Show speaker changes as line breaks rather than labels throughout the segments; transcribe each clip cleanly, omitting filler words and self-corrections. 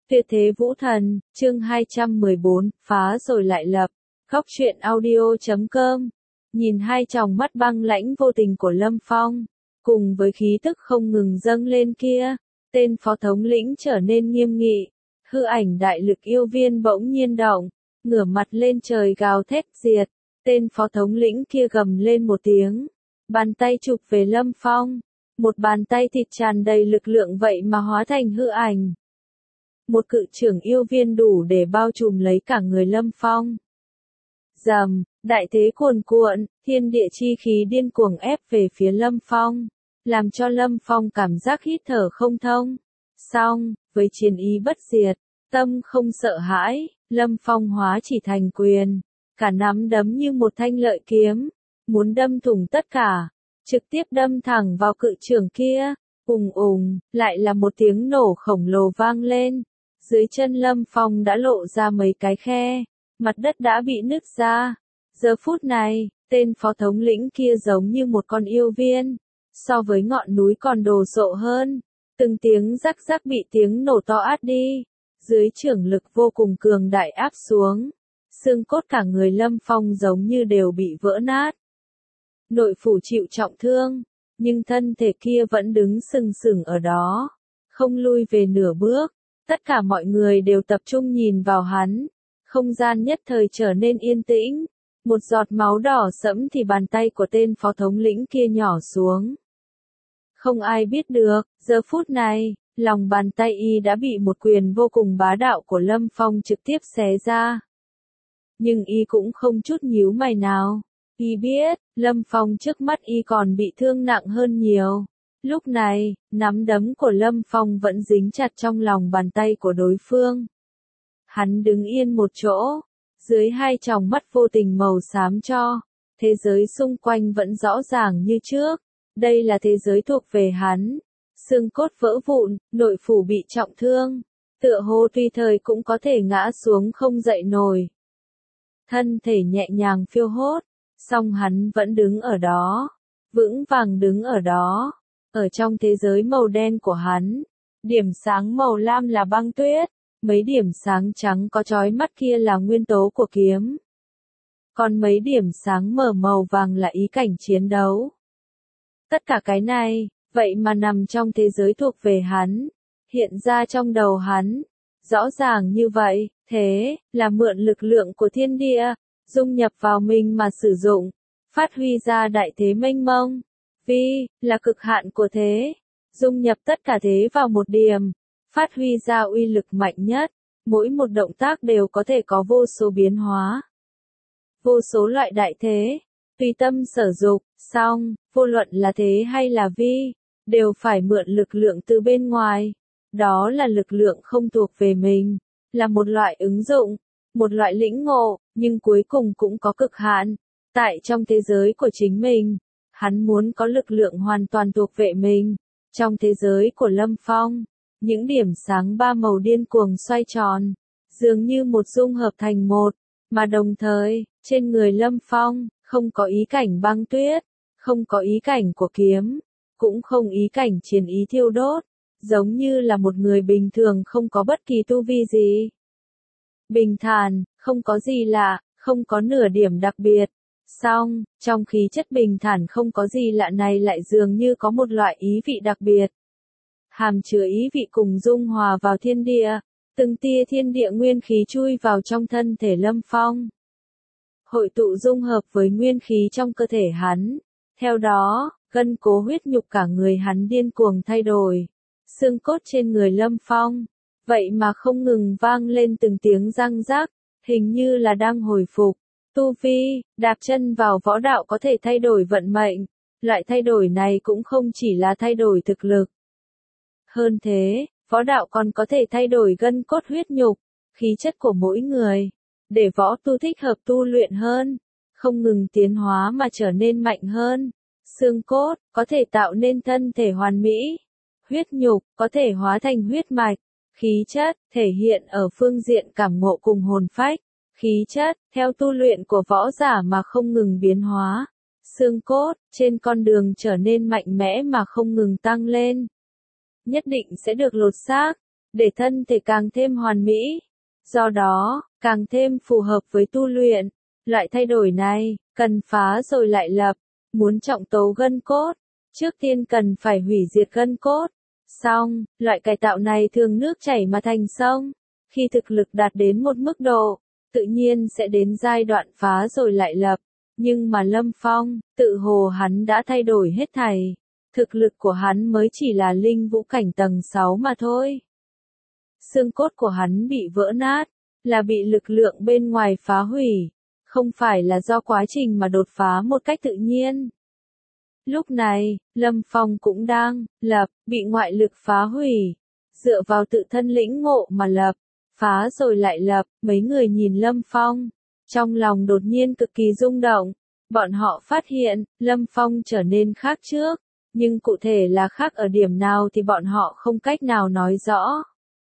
Tuyệt thế vũ thần, chương 214, phá rồi lại lập. Góc truyện audio.com. Nhìn hai tròng mắt băng lãnh vô tình của Lâm Phong, cùng với khí tức không ngừng dâng lên kia, tên phó thống lĩnh trở nên nghiêm nghị. Hư ảnh đại lực yêu viên bỗng nhiên động, ngửa mặt lên trời gào thét diệt. Tên phó thống lĩnh kia gầm lên một tiếng, bàn tay chụp về Lâm Phong. Một bàn tay thịt tràn đầy lực lượng vậy mà hóa thành hư ảnh. Một cự trưởng yêu viên đủ để bao trùm lấy cả người Lâm Phong. Rầm, đại thế cuồn cuộn, thiên địa chi khí điên cuồng ép về phía Lâm Phong, làm cho Lâm Phong cảm giác hít thở không thông. Song, với chiến ý bất diệt, tâm không sợ hãi, Lâm Phong hóa chỉ thành quyền, cả nắm đấm như một thanh lợi kiếm, muốn đâm thủng tất cả, trực tiếp đâm thẳng vào cự trưởng kia. Ùng ùng, lại là một tiếng nổ khổng lồ vang lên. Dưới chân Lâm Phong đã lộ ra mấy cái khe, mặt đất đã bị nứt ra. Giờ phút này, tên phó thống lĩnh kia giống như một con yêu viên, so với ngọn núi còn đồ sộ hơn. Từng tiếng rắc rắc bị tiếng nổ to át đi, dưới chưởng lực vô cùng cường đại áp xuống. Xương cốt cả người Lâm Phong giống như đều bị vỡ nát. Nội phủ chịu trọng thương, nhưng thân thể kia vẫn đứng sừng sững ở đó, không lui về nửa bước. Tất cả mọi người đều tập trung nhìn vào hắn, không gian nhất thời trở nên yên tĩnh. Một giọt máu đỏ sẫm thì bàn tay của tên phó thống lĩnh kia nhỏ xuống. Không ai biết được, giờ phút này, lòng bàn tay y đã bị một quyền vô cùng bá đạo của Lâm Phong trực tiếp xé ra. Nhưng y cũng không chút nhíu mày nào. Y biết, Lâm Phong trước mắt y còn bị thương nặng hơn nhiều. Lúc này, nắm đấm của Lâm Phong vẫn dính chặt trong lòng bàn tay của đối phương. Hắn đứng yên một chỗ, dưới hai tròng mắt vô tình màu xám cho, thế giới xung quanh vẫn rõ ràng như trước. Đây là thế giới thuộc về hắn. Xương cốt vỡ vụn, nội phủ bị trọng thương, tựa hồ tùy thời cũng có thể ngã xuống không dậy nổi. Thân thể nhẹ nhàng phiêu hốt, song hắn vẫn đứng ở đó, vững vàng đứng ở đó. Ở trong thế giới màu đen của hắn, điểm sáng màu lam là băng tuyết, mấy điểm sáng trắng có chói mắt kia là nguyên tố của kiếm. Còn mấy điểm sáng mờ màu vàng là ý cảnh chiến đấu. Tất cả cái này, vậy mà nằm trong thế giới thuộc về hắn, hiện ra trong đầu hắn. Rõ ràng như vậy, thế là mượn lực lượng của thiên địa, dung nhập vào mình mà sử dụng, phát huy ra đại thế mênh mông. Vi, là cực hạn của thế, dung nhập tất cả thế vào một điểm, phát huy ra uy lực mạnh nhất, mỗi một động tác đều có thể có vô số biến hóa. Vô số loại đại thế, tùy tâm sở dục, song, vô luận là thế hay là vi, đều phải mượn lực lượng từ bên ngoài. Đó là lực lượng không thuộc về mình, là một loại ứng dụng, một loại lĩnh ngộ, nhưng cuối cùng cũng có cực hạn. Tại trong thế giới của chính mình, hắn muốn có lực lượng hoàn toàn thuộc về mình. Trong thế giới của Lâm Phong, những điểm sáng ba màu điên cuồng xoay tròn, dường như một dung hợp thành một, mà đồng thời, trên người Lâm Phong, không có ý cảnh băng tuyết, không có ý cảnh của kiếm, cũng không ý cảnh chiến ý thiêu đốt, giống như là một người bình thường không có bất kỳ tu vi gì. Bình thản, không có gì lạ, không có nửa điểm đặc biệt. Song, trong khí chất bình thản không có gì lạ này lại dường như có một loại ý vị đặc biệt. Hàm chứa ý vị cùng dung hòa vào thiên địa, từng tia thiên địa nguyên khí chui vào trong thân thể Lâm Phong. Hội tụ dung hợp với nguyên khí trong cơ thể hắn. Theo đó, gân cố huyết nhục cả người hắn điên cuồng thay đổi. Xương cốt trên người Lâm Phong, vậy mà không ngừng vang lên từng tiếng răng rắc, hình như là đang hồi phục. Tu vi, đạp chân vào võ đạo có thể thay đổi vận mệnh, loại thay đổi này cũng không chỉ là thay đổi thực lực. Hơn thế, võ đạo còn có thể thay đổi gân cốt huyết nhục, khí chất của mỗi người, để võ tu thích hợp tu luyện hơn, không ngừng tiến hóa mà trở nên mạnh hơn. Xương cốt, có thể tạo nên thân thể hoàn mỹ, huyết nhục, có thể hóa thành huyết mạch, khí chất, thể hiện ở phương diện cảm ngộ cùng hồn phách. Khí chất, theo tu luyện của võ giả mà không ngừng biến hóa. Xương cốt, trên con đường trở nên mạnh mẽ mà không ngừng tăng lên. Nhất định sẽ được lột xác. để thân thể càng thêm hoàn mỹ, do đó, càng thêm phù hợp với tu luyện. Loại thay đổi này, cần phá rồi lại lập, muốn trọng tố gân cốt, trước tiên cần phải hủy diệt gân cốt. Xong, loại cải tạo này thường nước chảy mà thành sông, khi thực lực đạt đến một mức độ, tự nhiên sẽ đến giai đoạn phá rồi lại lập. Nhưng mà Lâm Phong, tự hồ hắn đã thay đổi hết thảy. Thực lực của hắn mới chỉ là linh vũ cảnh tầng 6 mà thôi. Xương cốt của hắn bị vỡ nát, là bị lực lượng bên ngoài phá hủy, không phải là do quá trình mà đột phá một cách tự nhiên. Lúc này, Lâm Phong cũng đang lập, bị ngoại lực phá hủy, dựa vào tự thân lĩnh ngộ mà lập, phá rồi lại lập. Mấy người nhìn Lâm Phong, trong lòng đột nhiên cực kỳ rung động. Bọn họ phát hiện, Lâm Phong trở nên khác trước, nhưng cụ thể là khác ở điểm nào thì bọn họ không cách nào nói rõ.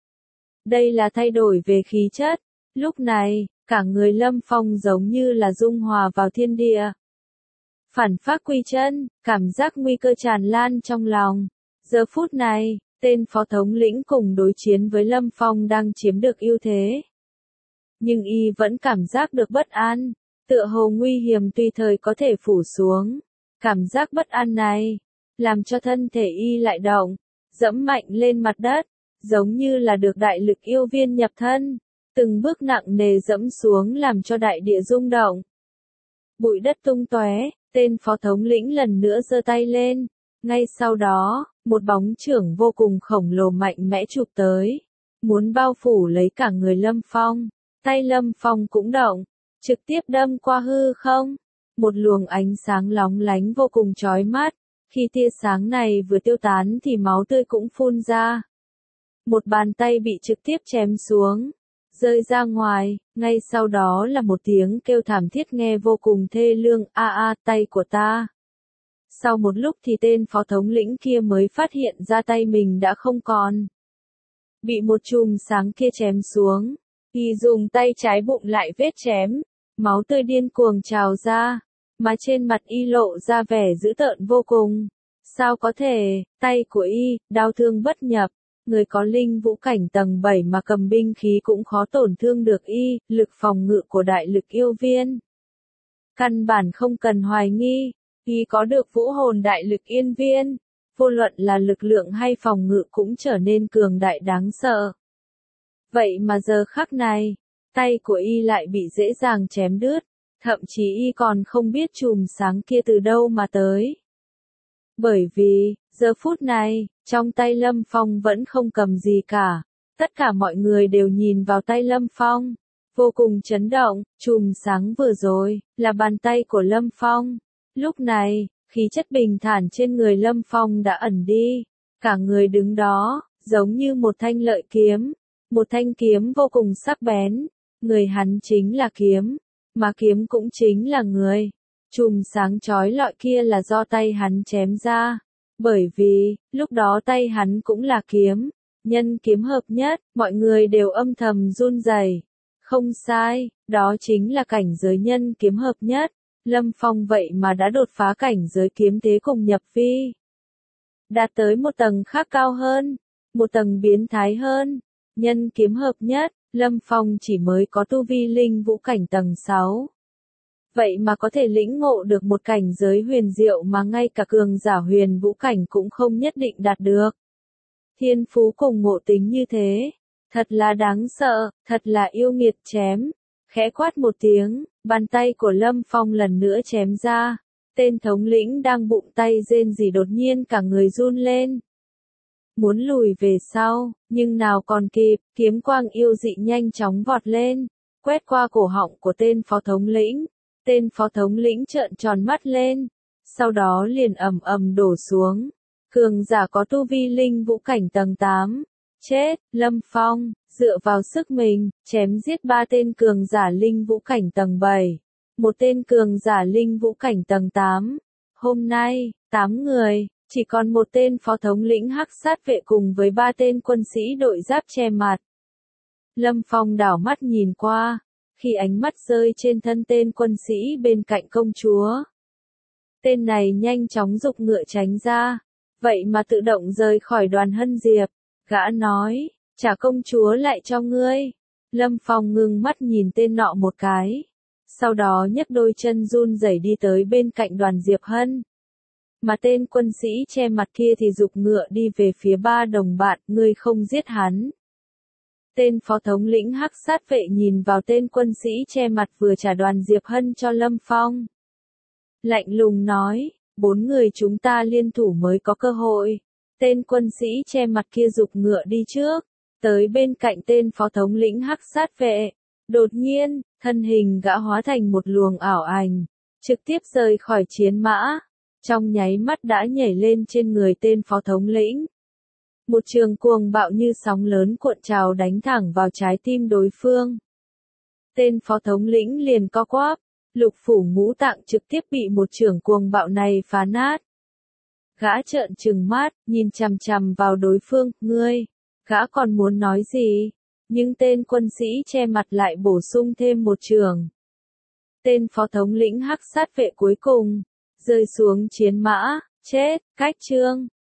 Đây là thay đổi về khí chất. Lúc này, cả người Lâm Phong giống như là dung hòa vào thiên địa. Phản phác quy chân, cảm giác nguy cơ tràn lan trong lòng. Giờ phút này, tên phó thống lĩnh cùng đối chiến với Lâm Phong đang chiếm được ưu thế. Nhưng y vẫn cảm giác được bất an, tựa hồ nguy hiểm tùy thời có thể phủ xuống. Cảm giác bất an này, làm cho thân thể y lại động, dẫm mạnh lên mặt đất, giống như là được đại lực yêu viên nhập thân, từng bước nặng nề dẫm xuống làm cho đại địa rung động. Bụi đất tung tóe, tên phó thống lĩnh lần nữa giơ tay lên, ngay sau đó, một bóng chưởng vô cùng khổng lồ mạnh mẽ chụp tới, muốn bao phủ lấy cả người Lâm Phong. Tay Lâm Phong cũng động, trực tiếp đâm qua hư không, một luồng ánh sáng lóng lánh vô cùng chói mắt. Khi tia sáng này vừa tiêu tán thì máu tươi cũng phun ra. Một bàn tay bị trực tiếp chém xuống, rơi ra ngoài, ngay sau đó là một tiếng kêu thảm thiết nghe vô cùng thê lương, a a, tay của ta. Sau một lúc thì tên phó thống lĩnh kia mới phát hiện ra tay mình đã không còn. Bị một chùm sáng kia chém xuống, y dùng tay trái bụng lại vết chém, máu tươi điên cuồng trào ra, mà trên mặt y lộ ra vẻ dữ tợn vô cùng. Sao có thể, tay của y, đau thương bất nhập, người có linh vũ cảnh tầng 7 mà cầm binh khí cũng khó tổn thương được y, lực phòng ngự của đại lực yêu viên. Căn bản không cần hoài nghi, y có được vũ hồn đại lực yên viên, vô luận là lực lượng hay phòng ngự cũng trở nên cường đại đáng sợ. Vậy mà giờ khắc này, tay của y lại bị dễ dàng chém đứt, thậm chí y còn không biết chùm sáng kia từ đâu mà tới. Bởi vì, giờ phút này, trong tay Lâm Phong vẫn không cầm gì cả. Tất cả mọi người đều nhìn vào tay Lâm Phong, vô cùng chấn động. Chùm sáng vừa rồi, là bàn tay của Lâm Phong. Lúc này, khí chất bình thản trên người Lâm Phong đã ẩn đi. Cả người đứng đó, giống như một thanh lợi kiếm. Một thanh kiếm vô cùng sắc bén. Người hắn chính là kiếm, mà kiếm cũng chính là người. Chùm sáng chói lọi kia là do tay hắn chém ra. Bởi vì, lúc đó tay hắn cũng là kiếm. Nhân kiếm hợp nhất, mọi người đều âm thầm run rẩy. Không sai, đó chính là cảnh giới nhân kiếm hợp nhất. Lâm Phong vậy mà đã đột phá cảnh giới kiếm thế cùng nhập vi. Đạt tới một tầng khác cao hơn, một tầng biến thái hơn. Nhân kiếm hợp nhất, Lâm Phong chỉ mới có tu vi linh vũ cảnh tầng 6. Vậy mà có thể lĩnh ngộ được một cảnh giới huyền diệu mà ngay cả cường giả huyền vũ cảnh cũng không nhất định đạt được. Thiên phú cùng ngộ tính như thế, thật là đáng sợ, thật là yêu nghiệt chém. Khẽ quát một tiếng, bàn tay của Lâm Phong lần nữa chém ra. Tên thống lĩnh đang bụng tay rên rỉ đột nhiên cả người run lên. Muốn lùi về sau, nhưng nào còn kịp, kiếm quang yêu dị nhanh chóng vọt lên, quét qua cổ họng của tên phó thống lĩnh. Tên phó thống lĩnh trợn tròn mắt lên, sau đó liền ầm ầm đổ xuống. Cường giả có tu vi linh vũ cảnh tầng 8. Chết, Lâm Phong, dựa vào sức mình, chém giết 3 tên cường giả linh vũ cảnh tầng 7. Một tên cường giả linh vũ cảnh tầng 8. Hôm nay, 8 người, chỉ còn một tên phó thống lĩnh hắc sát vệ cùng với 3 tên quân sĩ đội giáp che mặt. Lâm Phong đảo mắt nhìn qua. Khi ánh mắt rơi trên thân tên quân sĩ bên cạnh công chúa, tên này nhanh chóng giục ngựa tránh ra, vậy mà tự động rời khỏi đoàn Hân Diệp. Gã nói, Trả công chúa lại cho ngươi. Lâm Phong ngưng mắt nhìn tên nọ một cái. Sau đó nhấc đôi chân run rẩy đi tới bên cạnh Đoàn Diệp Hân. Mà tên quân sĩ che mặt kia thì giục ngựa đi về phía ba đồng bạn, ngươi không giết hắn. Tên phó thống lĩnh hắc sát vệ nhìn vào tên quân sĩ che mặt vừa trả Đoàn Diệp Hân cho Lâm Phong. Lạnh lùng nói, 4 người chúng ta liên thủ mới có cơ hội. Tên quân sĩ che mặt kia giục ngựa đi trước, tới bên cạnh tên phó thống lĩnh hắc sát vệ. Đột nhiên, thân hình gã hóa thành một luồng ảo ảnh, trực tiếp rời khỏi chiến mã. Trong nháy mắt đã nhảy lên trên người tên phó thống lĩnh. Một trường cuồng bạo như sóng lớn cuộn trào đánh thẳng vào trái tim đối phương. Tên phó thống lĩnh liền co quắp, lục phủ ngũ tạng trực tiếp bị một trường cuồng bạo này phá nát. Gã trợn trừng mắt, nhìn chằm chằm vào đối phương, ngươi, gã còn muốn nói gì? Nhưng tên quân sĩ che mặt lại bổ sung thêm một trường. Tên phó thống lĩnh hắc sát vệ cuối cùng rơi xuống chiến mã, chết, cách chương.